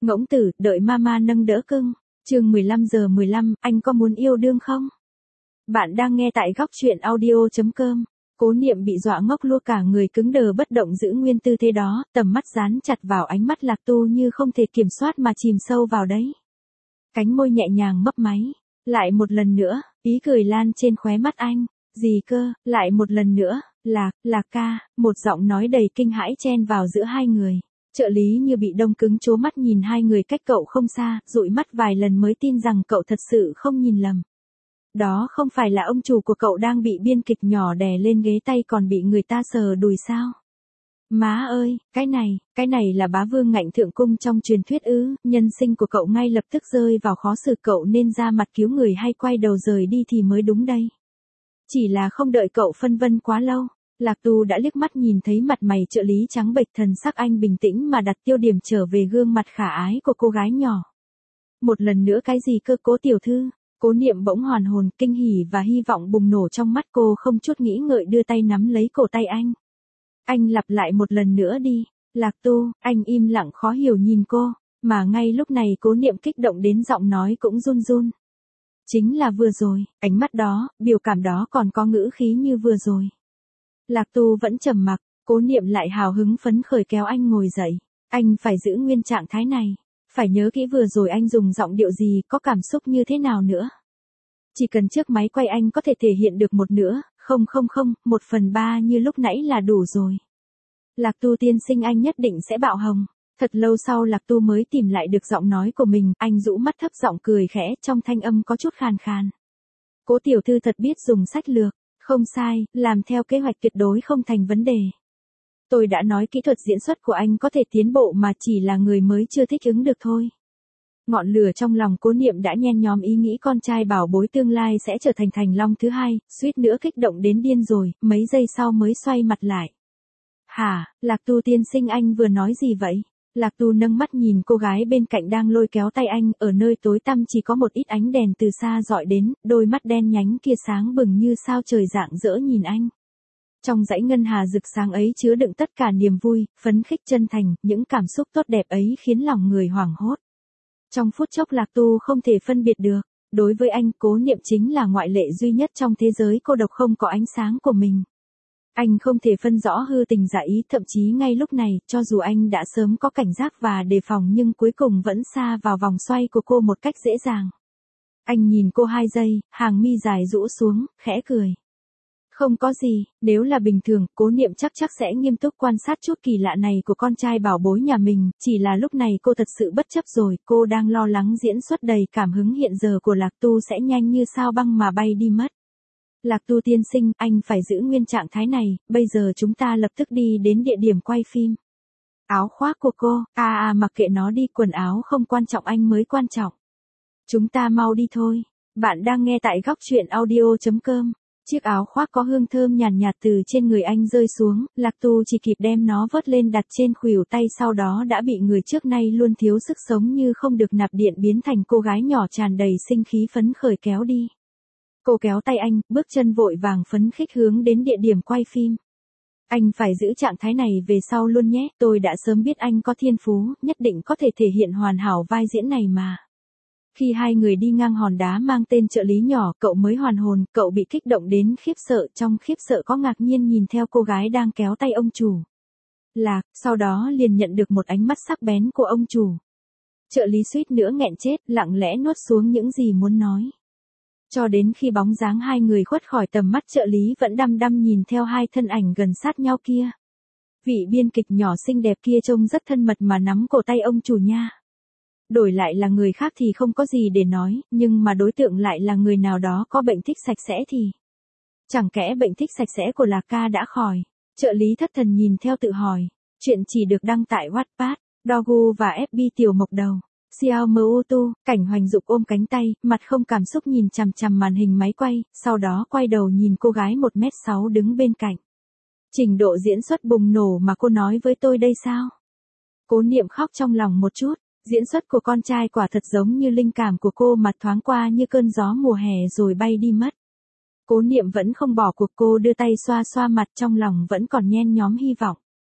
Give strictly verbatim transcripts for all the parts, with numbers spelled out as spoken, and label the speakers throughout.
Speaker 1: Ngỗng tử, đợi mama nâng đỡ cưng. Chương mười lăm giờ mười lăm, anh có muốn yêu đương không? Bạn đang nghe tại góc truyện audio chấm com. Cố Niệm bị dọa ngốc lua cả người cứng đờ bất động giữ nguyên tư thế đó, tầm mắt dán chặt vào ánh mắt Lạc Tu như không thể kiểm soát mà chìm sâu vào đấy. Cánh môi nhẹ nhàng mấp máy. Lại một lần nữa, ý cười lan trên khóe mắt anh. Gì cơ, lại một lần nữa, Lạc, Lạc ca, một giọng nói đầy kinh hãi chen vào giữa hai người. Trợ lý như bị đông cứng trố mắt nhìn hai người cách cậu không xa, dụi mắt vài lần mới tin rằng cậu thật sự không nhìn lầm. Đó không phải là ông chủ của cậu đang bị biên kịch nhỏ đè lên ghế tay còn bị người ta sờ đùi sao? Má ơi, cái này, cái này là bá vương ngạnh thượng cung trong truyền thuyết ư? Nhân sinh của cậu ngay lập tức rơi vào khó xử, cậu nên ra mặt cứu người hay quay đầu rời đi thì mới đúng đây. Chỉ là không đợi cậu phân vân quá lâu. Lạc Tu đã liếc mắt nhìn thấy mặt mày trợ lý trắng bệch, thần sắc anh bình tĩnh mà đặt tiêu điểm trở về gương mặt khả ái của cô gái nhỏ. Một lần nữa cái gì cơ Cố tiểu thư? Cố Niệm bỗng hoàn hồn, kinh hỉ và hy vọng bùng nổ trong mắt cô, không chút nghĩ ngợi đưa tay nắm lấy cổ tay anh. Anh lặp lại một lần nữa đi. Lạc Tu, anh im lặng khó hiểu nhìn cô, mà ngay lúc này Cố Niệm kích động đến giọng nói cũng run run. Chính là vừa rồi, ánh mắt đó, biểu cảm đó còn có ngữ khí như vừa rồi. Lạc Tu vẫn trầm mặc, Cố Niệm lại hào hứng phấn khởi kéo anh ngồi dậy. Anh phải giữ nguyên trạng thái này. Phải nhớ kỹ vừa rồi anh dùng giọng điệu gì, có cảm xúc như thế nào nữa. Chỉ cần trước máy quay anh có thể thể hiện được một nửa, không không không, một phần ba như lúc nãy là đủ rồi. Lạc Tu tiên sinh, anh nhất định sẽ bạo hồng. Thật lâu sau Lạc Tu mới tìm lại được giọng nói của mình, anh rũ mắt thấp giọng cười khẽ, trong thanh âm có chút khàn khàn. Cố tiểu thư thật biết dùng sách lược. Không sai, làm theo kế hoạch tuyệt đối không thành vấn đề. Tôi đã nói kỹ thuật diễn xuất của anh có thể tiến bộ mà chỉ là người mới chưa thích ứng được thôi. Ngọn lửa trong lòng Cố Niệm đã nhen nhóm ý nghĩ con trai bảo bối tương lai sẽ trở thành Thành Long thứ hai, suýt nữa kích động đến điên rồi, mấy giây sau mới xoay mặt lại. Hả, Lạc Tu tiên sinh, anh vừa nói gì vậy? Lạc Tu nâng mắt nhìn cô gái bên cạnh đang lôi kéo tay anh, ở nơi tối tăm chỉ có một ít ánh đèn từ xa dọi đến, đôi mắt đen nhánh kia sáng bừng như sao trời rạng rỡ nhìn anh. Trong dãy ngân hà rực sáng ấy chứa đựng tất cả niềm vui, phấn khích, chân thành, những cảm xúc tốt đẹp ấy khiến lòng người hoảng hốt. Trong phút chốc Lạc Tu không thể phân biệt được, đối với anh Cố Niệm chính là ngoại lệ duy nhất trong thế giới cô độc không có ánh sáng của mình. Anh không thể phân rõ hư tình giả ý, thậm chí ngay lúc này, cho dù anh đã sớm có cảnh giác và đề phòng nhưng cuối cùng vẫn sa vào vòng xoay của cô một cách dễ dàng. Anh nhìn cô hai giây, hàng mi dài rũ xuống, khẽ cười. Không có gì, nếu là bình thường, Cố Niệm chắc chắc sẽ nghiêm túc quan sát chút kỳ lạ này của con trai bảo bối nhà mình, chỉ là lúc này cô thật sự bất chấp rồi, cô đang lo lắng diễn xuất đầy cảm hứng hiện giờ của Lạc Tu sẽ nhanh như sao băng mà bay đi mất. Lạc Tu tiên sinh, anh phải giữ nguyên trạng thái này, bây giờ chúng ta lập tức đi đến địa điểm quay phim. Áo khoác của cô, à à mặc kệ nó đi, quần áo không quan trọng, anh mới quan trọng. Chúng ta mau đi thôi. Bạn đang nghe tại góc truyện audio chấm com. Chiếc áo khoác có hương thơm nhàn nhạt, nhạt từ trên người anh rơi xuống, Lạc Tu chỉ kịp đem nó vớt lên đặt trên khuỷu tay, sau đó đã bị người trước nay luôn thiếu sức sống như không được nạp điện biến thành cô gái nhỏ tràn đầy sinh khí phấn khởi kéo đi. Cô kéo tay anh, bước chân vội vàng phấn khích hướng đến địa điểm quay phim. Anh phải giữ trạng thái này về sau luôn nhé, tôi đã sớm biết anh có thiên phú, nhất định có thể thể hiện hoàn hảo vai diễn này mà. Khi hai người đi ngang hòn đá mang tên trợ lý nhỏ, cậu mới hoàn hồn, cậu bị kích động đến khiếp sợ, trong khiếp sợ có ngạc nhiên nhìn theo cô gái đang kéo tay ông chủ. Lạc, sau đó liền nhận được một ánh mắt sắc bén của ông chủ. Trợ lý suýt nữa nghẹn chết, lặng lẽ nuốt xuống những gì muốn nói. Cho đến khi bóng dáng hai người khuất khỏi tầm mắt, trợ lý vẫn đăm đăm nhìn theo hai thân ảnh gần sát nhau kia. Vị biên kịch nhỏ xinh đẹp kia trông rất thân mật mà nắm cổ tay ông chủ nha. Đổi lại là người khác thì không có gì để nói, nhưng mà đối tượng lại là người nào đó có bệnh thích sạch sẽ thì. Chẳng kẽ bệnh thích sạch sẽ của Lạc ca đã khỏi? Trợ lý thất thần nhìn theo tự hỏi. Chuyện chỉ được đăng tại Wattpad, Dogu và ép bê tiểu mộc đầu. Xiao Mu Tu, Cảnh Hoành Dục ôm cánh tay, mặt không cảm xúc nhìn chằm chằm màn hình máy quay, sau đó quay đầu nhìn cô gái một mét sáu đứng bên cạnh. Trình độ diễn xuất bùng nổ mà cô nói với tôi đây sao? Cố Niệm khóc trong lòng một chút, diễn xuất của con trai quả thật giống như linh cảm của cô mà thoáng qua như cơn gió mùa hè rồi bay đi mất. Cố Niệm vẫn không bỏ cuộc, cô đưa tay xoa xoa mặt, trong lòng vẫn còn nhen nhóm hy vọng.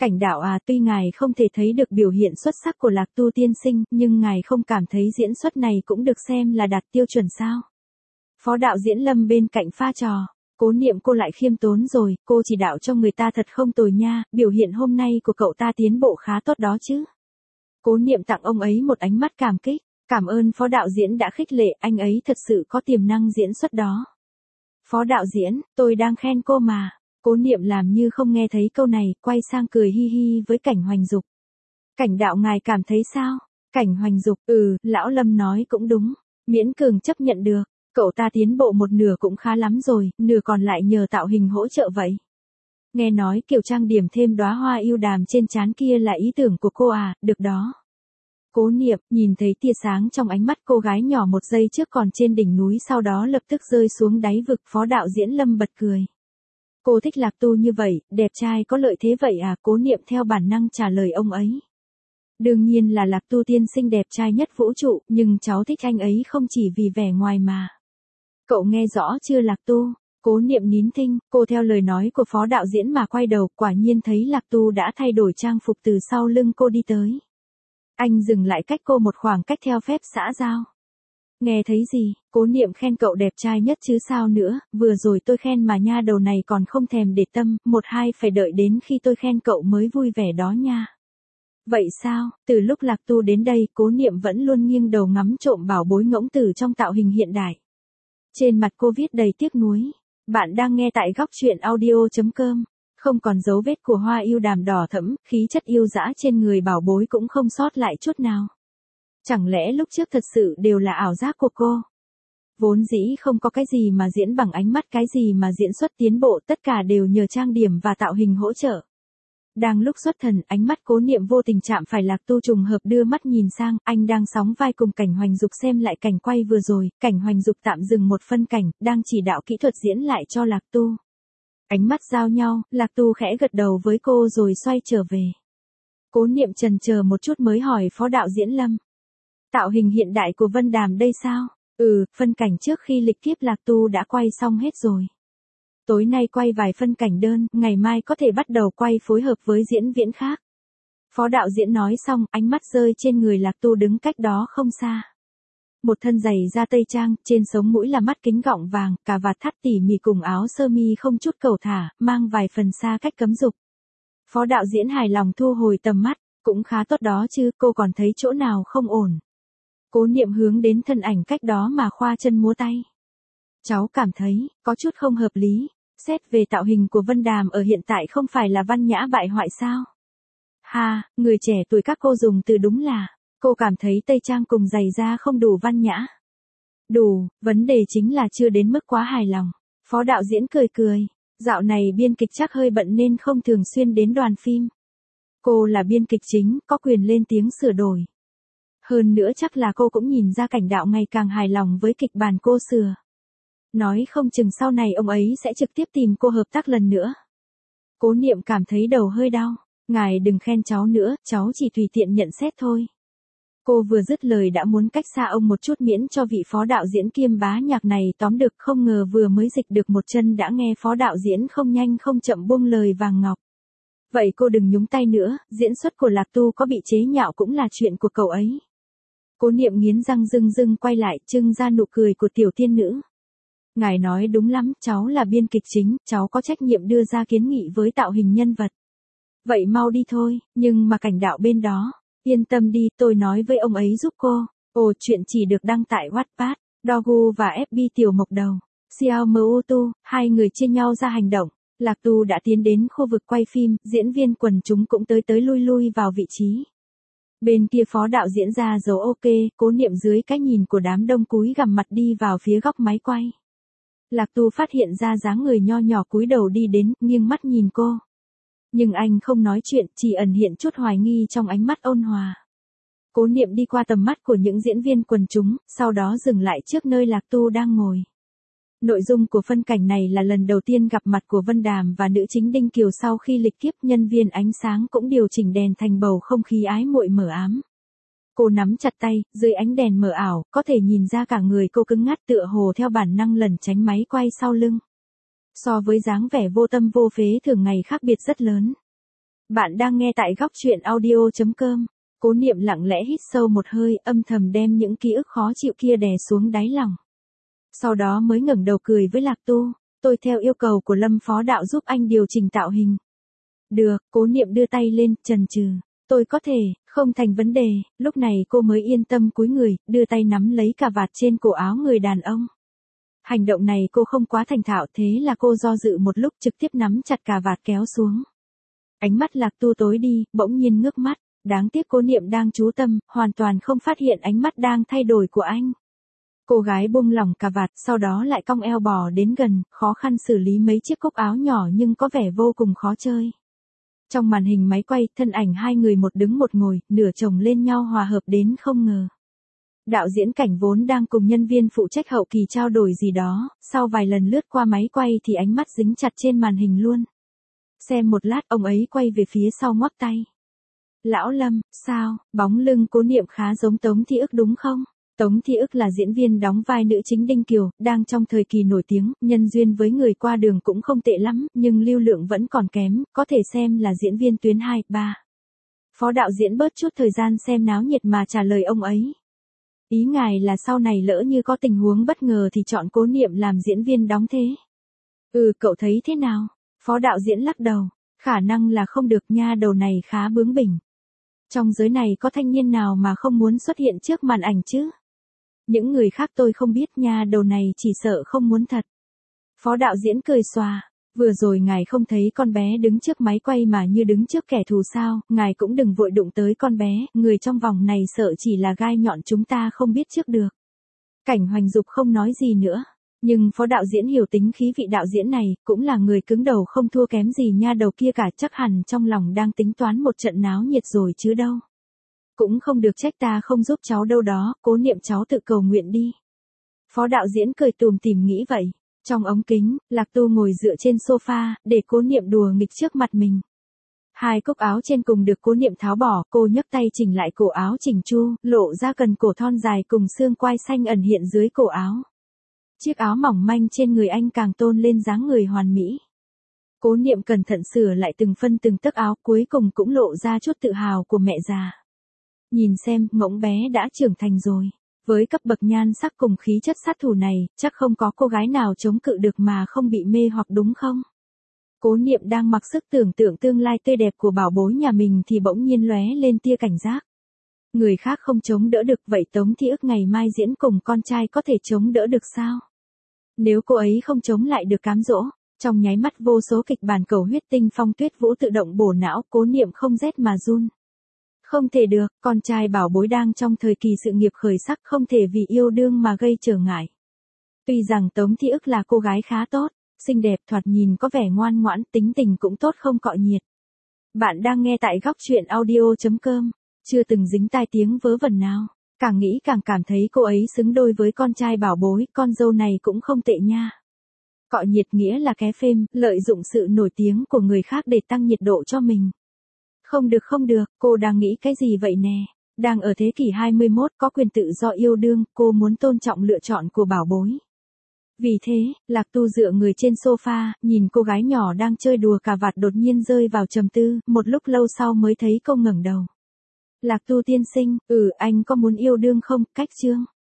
Speaker 1: Cảnh đạo à, tuy ngài không thể thấy được biểu hiện xuất sắc của Lạc Tu tiên sinh, nhưng ngài không cảm thấy diễn xuất này cũng được xem là đạt tiêu chuẩn sao? Phó đạo diễn Lâm bên cạnh pha trò. Cố Niệm cô lại khiêm tốn rồi, cô chỉ đạo cho người ta thật không tồi nha, biểu hiện hôm nay của cậu ta tiến bộ khá tốt đó chứ. Cố Niệm tặng ông ấy một ánh mắt cảm kích, cảm ơn phó đạo diễn đã khích lệ, anh ấy thật sự có tiềm năng diễn xuất đó. Phó đạo diễn, tôi đang khen cô mà. Cố Niệm làm như không nghe thấy câu này, quay sang cười hi hi với Cảnh Hoành Dục. Cảnh đạo ngài cảm thấy sao? Cảnh Hoành Dục, ừ, lão Lâm nói cũng đúng, miễn cường chấp nhận được. Cậu ta tiến bộ một nửa cũng khá lắm rồi, nửa còn lại nhờ tạo hình hỗ trợ vậy. Nghe nói kiểu trang điểm thêm đóa hoa yêu đàm trên trán kia là ý tưởng của cô à, được đó. Cố Niệm, nhìn thấy tia sáng trong ánh mắt cô gái nhỏ một giây trước còn trên đỉnh núi sau đó lập tức rơi xuống đáy vực, phó đạo diễn Lâm bật cười. Cô thích Lạc Tu như vậy, đẹp trai có lợi thế vậy à, Cố Niệm theo bản năng trả lời ông ấy. Đương nhiên là Lạc Tu tiên sinh đẹp trai nhất vũ trụ, nhưng cháu thích anh ấy không chỉ vì vẻ ngoài mà. Cậu nghe rõ chưa Lạc Tu? Cố Niệm nín thinh, cô theo lời nói của phó đạo diễn mà quay đầu, quả nhiên thấy Lạc Tu đã thay đổi trang phục từ sau lưng cô đi tới. Anh dừng lại cách cô một khoảng cách theo phép xã giao. Nghe thấy gì, Cố Niệm khen cậu đẹp trai nhất chứ sao nữa, vừa rồi tôi khen mà nha, đầu này còn không thèm để tâm, một hai phải đợi đến khi tôi khen cậu mới vui vẻ đó nha. Vậy sao, từ lúc Lạc Tu đến đây, Cố Niệm vẫn luôn nghiêng đầu ngắm trộm bảo bối ngỗng tử trong tạo hình hiện đại. Trên mặt cô viết đầy tiếc nuối. Bạn đang nghe tại góc truyện audio chấm com. Không còn dấu vết của hoa yêu đàm đỏ thẫm, khí chất yêu dã trên người bảo bối cũng không sót lại chút nào. Chẳng lẽ lúc trước thật sự đều là ảo giác của cô? Vốn dĩ không có cái gì mà diễn bằng ánh mắt, cái gì mà diễn xuất tiến bộ, tất cả đều nhờ trang điểm và tạo hình hỗ trợ. Đang lúc xuất thần, ánh mắt Cố Niệm vô tình chạm phải Lạc Tu, trùng hợp đưa mắt nhìn sang, anh đang sóng vai cùng Cảnh Hoành Dục xem lại cảnh quay vừa rồi, Cảnh Hoành Dục tạm dừng một phân cảnh, đang chỉ đạo kỹ thuật diễn lại cho Lạc Tu. Ánh mắt giao nhau, Lạc Tu khẽ gật đầu với cô rồi xoay trở về. Cố Niệm chần chờ một chút mới hỏi phó đạo diễn Lâm. Tạo hình hiện đại của Vân Đàm đây sao? Ừ, phân cảnh trước khi lịch kiếp Lạc Tu đã quay xong hết rồi. Tối nay quay vài phân cảnh đơn, ngày mai có thể bắt đầu quay phối hợp với diễn viên khác. Phó đạo diễn nói xong, ánh mắt rơi trên người Lạc Tu đứng cách đó không xa. Một thân giày da tây trang, trên sống mũi là mắt kính gọng vàng, cà vạt thắt tỉ mỉ cùng áo sơ mi không chút cầu thả, mang vài phần xa cách cấm dục. Phó đạo diễn hài lòng thu hồi tầm mắt, cũng khá tốt đó chứ, cô còn thấy chỗ nào không ổn. Cố Niệm hướng đến thân ảnh cách đó mà khoa chân múa tay. Cháu cảm thấy, có chút không hợp lý, xét về tạo hình của Vân Đàm ở hiện tại không phải là văn nhã bại hoại sao? Ha, người trẻ tuổi các cô dùng từ đúng là, cô cảm thấy tây trang cùng giày da không đủ văn nhã. Đủ, vấn đề chính là chưa đến mức quá hài lòng. Phó đạo diễn cười cười, dạo này biên kịch chắc hơi bận nên không thường xuyên đến đoàn phim. Cô là biên kịch chính, có quyền lên tiếng sửa đổi. Hơn nữa chắc là cô cũng nhìn ra Cảnh đạo ngày càng hài lòng với kịch bản cô sửa. Nói không chừng sau này ông ấy sẽ trực tiếp tìm cô hợp tác lần nữa. Cố Niệm cảm thấy đầu hơi đau. Ngài đừng khen cháu nữa, cháu chỉ tùy tiện nhận xét thôi. Cô vừa dứt lời đã muốn cách xa ông một chút miễn cho vị phó đạo diễn kiêm bá nhạc này tóm được, không ngờ vừa mới dịch được một chân đã nghe phó đạo diễn không nhanh không chậm buông lời vàng ngọc. Vậy cô đừng nhúng tay nữa, diễn xuất của Lạc Tu có bị chế nhạo cũng là chuyện của cậu ấy. Cố Niệm nghiến răng rưng rưng quay lại, trưng ra nụ cười của tiểu tiên nữ. Ngài nói đúng lắm, cháu là biên kịch chính, cháu có trách nhiệm đưa ra kiến nghị với tạo hình nhân vật. Vậy mau đi thôi, nhưng mà Cảnh đạo bên đó, yên tâm đi, tôi nói với ông ấy giúp cô. Ồ, chuyện chỉ được đăng tại Wattpad, Dogu và ép bê Tiểu Mộc Đầu. Xiao Mu Tu, hai người chia nhau ra hành động. Lạc Tu đã tiến đến khu vực quay phim, diễn viên quần chúng cũng tới tới lui lui vào vị trí. Bên kia phó đạo diễn ra dấu ok, Cố Niệm dưới cái nhìn của đám đông cúi gằm mặt đi vào phía góc máy quay. Lạc Tu phát hiện ra dáng người nho nhỏ cúi đầu đi đến, nghiêng mắt nhìn cô. Nhưng anh không nói chuyện, chỉ ẩn hiện chút hoài nghi trong ánh mắt ôn hòa. Cố Niệm đi qua tầm mắt của những diễn viên quần chúng, sau đó dừng lại trước nơi Lạc Tu đang ngồi. Nội dung của phân cảnh này là lần đầu tiên gặp mặt của Vân Đàm và nữ chính Đinh Kiều sau khi lịch kiếp, nhân viên ánh sáng cũng điều chỉnh đèn thành bầu không khí ái muội mờ ám. Cô nắm chặt tay, dưới ánh đèn mờ ảo, có thể nhìn ra cả người cô cứng ngắt tựa hồ theo bản năng lẩn tránh máy quay sau lưng. So với dáng vẻ vô tâm vô phế thường ngày khác biệt rất lớn. Bạn đang nghe tại góc chuyện audio chấm com. Cố Niệm lặng lẽ hít sâu một hơi, âm thầm đem những ký ức khó chịu kia đè xuống đáy lòng. Sau đó mới ngẩng đầu cười với Lạc Tu, tôi theo yêu cầu của Lâm phó đạo giúp anh điều chỉnh tạo hình. Được, Cố Niệm đưa tay lên, chần chừ. Tôi có thể, không thành vấn đề, lúc này cô mới yên tâm cúi người, đưa tay nắm lấy cà vạt trên cổ áo người đàn ông. Hành động này cô không quá thành thạo, thế là cô do dự một lúc trực tiếp nắm chặt cà vạt kéo xuống. Ánh mắt Lạc Tu tối đi, bỗng nhiên ngước mắt, đáng tiếc Cố Niệm đang chú tâm, hoàn toàn không phát hiện ánh mắt đang thay đổi của anh. Cô gái buông lỏng cà vạt, sau đó lại cong eo bò đến gần, khó khăn xử lý mấy chiếc cúc áo nhỏ nhưng có vẻ vô cùng khó chơi. Trong màn hình máy quay, thân ảnh hai người một đứng một ngồi, nửa chồng lên nhau hòa hợp đến không ngờ. Đạo diễn Cảnh vốn đang cùng nhân viên phụ trách hậu kỳ trao đổi gì đó, sau vài lần lướt qua máy quay thì ánh mắt dính chặt trên màn hình luôn. Xem một lát, ông ấy quay về phía sau ngoắc tay. Lão Lâm, sao, bóng lưng Cố Niệm khá giống Tống Thi Ức đúng không? Tống Thi Ức là diễn viên đóng vai nữ chính Đinh Kiều, đang trong thời kỳ nổi tiếng, nhân duyên với người qua đường cũng không tệ lắm, nhưng lưu lượng vẫn còn kém, có thể xem là diễn viên tuyến hai, ba. Phó đạo diễn bớt chút thời gian xem náo nhiệt mà trả lời ông ấy. Ý ngài là sau này lỡ như có tình huống bất ngờ thì chọn Cố Niệm làm diễn viên đóng thế. Ừ, cậu thấy thế nào? Phó đạo diễn lắc đầu, khả năng là không được, nha đầu này khá bướng bỉnh. Trong giới này có thanh niên nào mà không muốn xuất hiện trước màn ảnh chứ? Những người khác tôi không biết, nha đầu này chỉ sợ không muốn thật. Phó đạo diễn cười xòa, vừa rồi ngài không thấy con bé đứng trước máy quay mà như đứng trước kẻ thù sao, ngài cũng đừng vội đụng tới con bé, người trong vòng này sợ chỉ là gai nhọn chúng ta không biết trước được. Cảnh Hoành Dục không nói gì nữa. Nhưng phó đạo diễn hiểu tính khí vị đạo diễn này, cũng là người cứng đầu không thua kém gì nha đầu kia cả, chắc hẳn trong lòng đang tính toán một trận náo nhiệt rồi chứ đâu. Cũng không được trách ta không giúp cháu đâu đó, Cố Niệm cháu tự cầu nguyện đi. Phó đạo diễn cười tùm tìm nghĩ vậy. Trong ống kính, Lạc Tu ngồi dựa trên sofa, để Cố Niệm đùa nghịch trước mặt mình. Hai cúc áo trên cùng được Cố Niệm tháo bỏ, cô nhấc tay chỉnh lại cổ áo chỉnh chu, lộ ra cần cổ thon dài cùng xương quai xanh ẩn hiện dưới cổ áo. Chiếc áo mỏng manh trên người anh càng tôn lên dáng người hoàn mỹ. Cố Niệm cẩn thận sửa lại từng phân từng tấc áo, cuối cùng cũng lộ ra chút tự hào của mẹ già. Nhìn xem, ngỗng bé đã trưởng thành rồi. Với cấp bậc nhan sắc cùng khí chất sát thủ này, chắc không có cô gái nào chống cự được mà không bị mê hoặc đúng không? Cố Niệm đang mặc sức tưởng tượng tương lai tươi đẹp của bảo bối nhà mình thì bỗng nhiên lóe lên tia cảnh giác. Người khác không chống đỡ được, vậy Tống Thi Ức ngày mai diễn cùng con trai có thể chống đỡ được sao? Nếu cô ấy không chống lại được cám dỗ, trong nháy mắt vô số kịch bản cầu huyết tinh phong tuyết vũ tự động bổ não, Cố Niệm không rét mà run. Không thể được, con trai bảo bối đang trong thời kỳ sự nghiệp khởi sắc, không thể vì yêu đương mà gây trở ngại. Tuy rằng Tống Thi Ức là cô gái khá tốt, xinh đẹp, thoạt nhìn có vẻ ngoan ngoãn, tính tình cũng tốt không cọ nhiệt. Bạn đang nghe tại góc chuyện audio chấm com. Chưa từng dính tai tiếng vớ vẩn nào, càng nghĩ càng cảm thấy cô ấy xứng đôi với con trai bảo bối, con dâu này cũng không tệ nha. Cọ nhiệt nghĩa là ké phêm, lợi dụng sự nổi tiếng của người khác để tăng nhiệt độ cho mình. Không được không được, cô đang nghĩ cái gì vậy nè? Đang ở thế kỷ hai mươi mốt, có quyền tự do yêu đương, cô muốn tôn trọng lựa chọn của bảo bối. Vì thế, Lạc Tu dựa người trên sofa, nhìn cô gái nhỏ đang chơi đùa cà vạt đột nhiên rơi vào trầm tư, một lúc lâu sau mới thấy cô ngẩng đầu. Lạc Tu tiên sinh, ừ, anh có muốn yêu đương không? Cách chương.